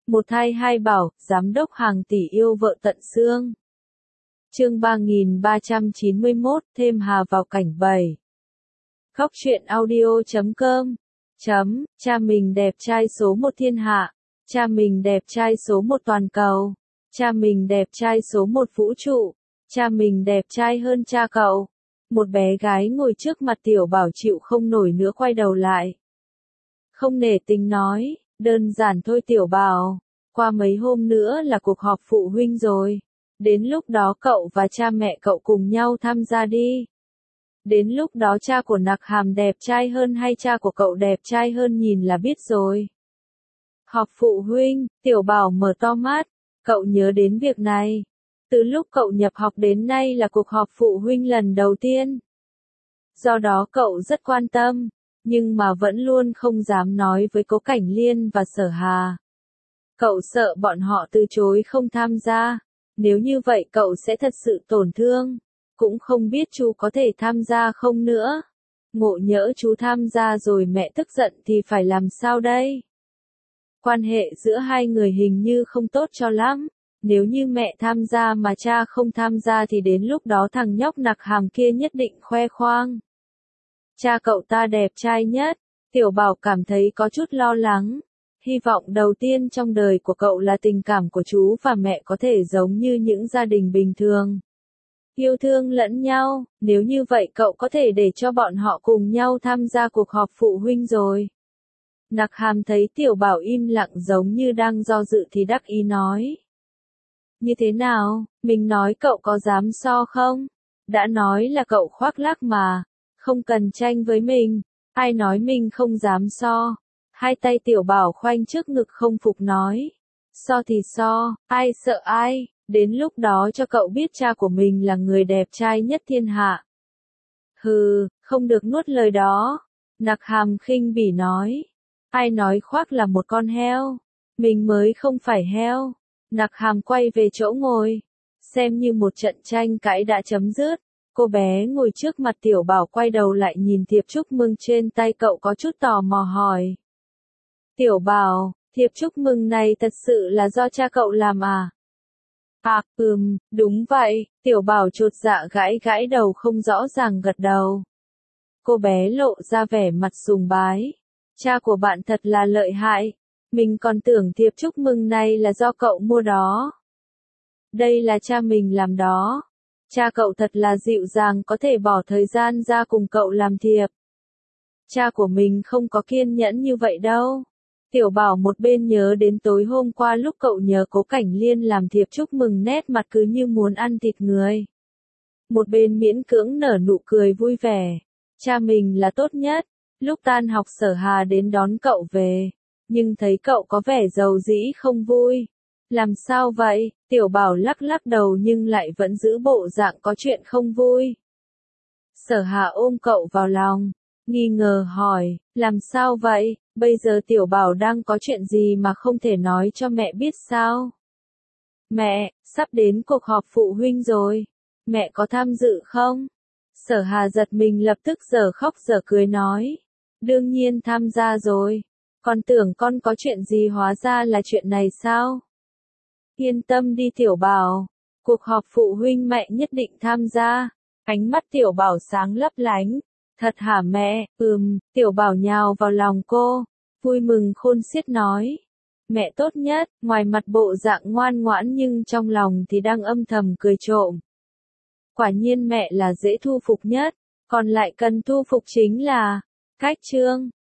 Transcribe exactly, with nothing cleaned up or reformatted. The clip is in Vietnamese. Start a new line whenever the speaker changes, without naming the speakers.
Một thai hai bảo, giám đốc hàng tỷ yêu vợ tận xương. Chương ba nghìn ba trăm chín mươi mốt, thêm Hà vào cảnh bảy. Góc truyện audio chấm com. Chấm, cha mình đẹp trai số một thiên hạ. Cha mình đẹp trai số một toàn cầu. Cha mình đẹp trai số một vũ trụ. Cha mình đẹp trai hơn cha cậu. Một bé gái ngồi trước mặt Tiểu Bảo chịu không nổi nữa quay đầu lại. Không nể tình nói, đơn giản thôi Tiểu Bảo. Qua mấy hôm nữa là cuộc họp phụ huynh rồi. Đến lúc đó cậu và cha mẹ cậu cùng nhau tham gia đi. Đến lúc đó cha của Nặc Hàm đẹp trai hơn hay cha của cậu đẹp trai hơn nhìn là biết rồi. Họp phụ huynh, Tiểu Bảo mở to mắt. Cậu nhớ đến việc này. Từ lúc cậu nhập học đến nay là cuộc họp phụ huynh lần đầu tiên. Do đó cậu rất quan tâm, nhưng mà vẫn luôn không dám nói với Cố Cảnh Liên và Sở Hà. Cậu sợ bọn họ từ chối không tham gia. Nếu như vậy cậu sẽ thật sự tổn thương. Cũng không biết chú có thể tham gia không nữa. Ngộ nhỡ chú tham gia rồi mẹ tức giận thì phải làm sao đây? Quan hệ giữa hai người hình như không tốt cho lắm. Nếu như mẹ tham gia mà cha không tham gia thì đến lúc đó thằng nhóc Nặc Hàm kia nhất định khoe khoang. Cha cậu ta đẹp trai nhất. Tiểu Bảo cảm thấy có chút lo lắng. Hy vọng đầu tiên trong đời của cậu là tình cảm của chú và mẹ có thể giống như những gia đình bình thường. Yêu thương lẫn nhau, nếu như vậy cậu có thể để cho bọn họ cùng nhau tham gia cuộc họp phụ huynh rồi. Nặc Hàm thấy Tiểu Bảo im lặng giống như đang do dự thì đắc ý nói. Như thế nào, mình nói cậu có dám so không? Đã nói là cậu khoác lác mà, không cần tranh với mình, ai nói mình không dám so. Hai tay Tiểu Bảo khoanh trước ngực không phục nói. So thì so, ai sợ ai, đến lúc đó cho cậu biết cha của mình là người đẹp trai nhất thiên hạ. Hừ, không được nuốt lời đó. Nặc Hàm khinh bỉ nói. Ai nói khoác là một con heo, mình mới không phải heo. Nặc Hàm quay về chỗ ngồi. Xem như một trận tranh cãi đã chấm dứt. Cô bé ngồi trước mặt Tiểu Bảo quay đầu lại nhìn thiệp chúc mừng trên tay cậu có chút tò mò hỏi. Tiểu Bảo, thiệp chúc mừng này thật sự là do cha cậu làm à? À, ừm, đúng vậy. Tiểu Bảo chột dạ gãi gãi đầu không rõ ràng gật đầu. Cô bé lộ ra vẻ mặt sùng bái. Cha của bạn thật là lợi hại. Mình còn tưởng thiệp chúc mừng này là do cậu mua đó. Đây là cha mình làm đó. Cha cậu thật là dịu dàng có thể bỏ thời gian ra cùng cậu làm thiệp. Cha của mình không có kiên nhẫn như vậy đâu. Tiểu Bảo một bên nhớ đến tối hôm qua lúc cậu nhờ Cố Cảnh Liên làm thiệp chúc mừng nét mặt cứ như muốn ăn thịt người. Một bên miễn cưỡng nở nụ cười vui vẻ. Cha mình là tốt nhất. Lúc tan học Sở Hà đến đón cậu về. Nhưng thấy cậu có vẻ giàu dĩ không vui. Làm sao vậy? Tiểu Bảo lắc lắc đầu nhưng lại vẫn giữ bộ dạng có chuyện không vui. Sở Hà ôm cậu vào lòng, nghi ngờ hỏi, làm sao vậy? Bây giờ Tiểu Bảo đang có chuyện gì mà không thể nói cho mẹ biết sao? Mẹ, sắp đến cuộc họp phụ huynh rồi. Mẹ có tham dự không? Sở Hà giật mình lập tức giờ khóc giờ cười nói. Đương nhiên tham gia rồi. Con tưởng con có chuyện gì hóa ra là chuyện này sao? Yên tâm đi Tiểu Bảo. Cuộc họp phụ huynh mẹ nhất định tham gia. Ánh mắt Tiểu Bảo sáng lấp lánh. Thật hả mẹ? Ừm, Tiểu Bảo nhào vào lòng cô. Vui mừng khôn xiết nói. Mẹ tốt nhất, ngoài mặt bộ dạng ngoan ngoãn nhưng trong lòng thì đang âm thầm cười trộm. Quả nhiên mẹ là dễ thu phục nhất. Còn lại cần thu phục chính là cách trương.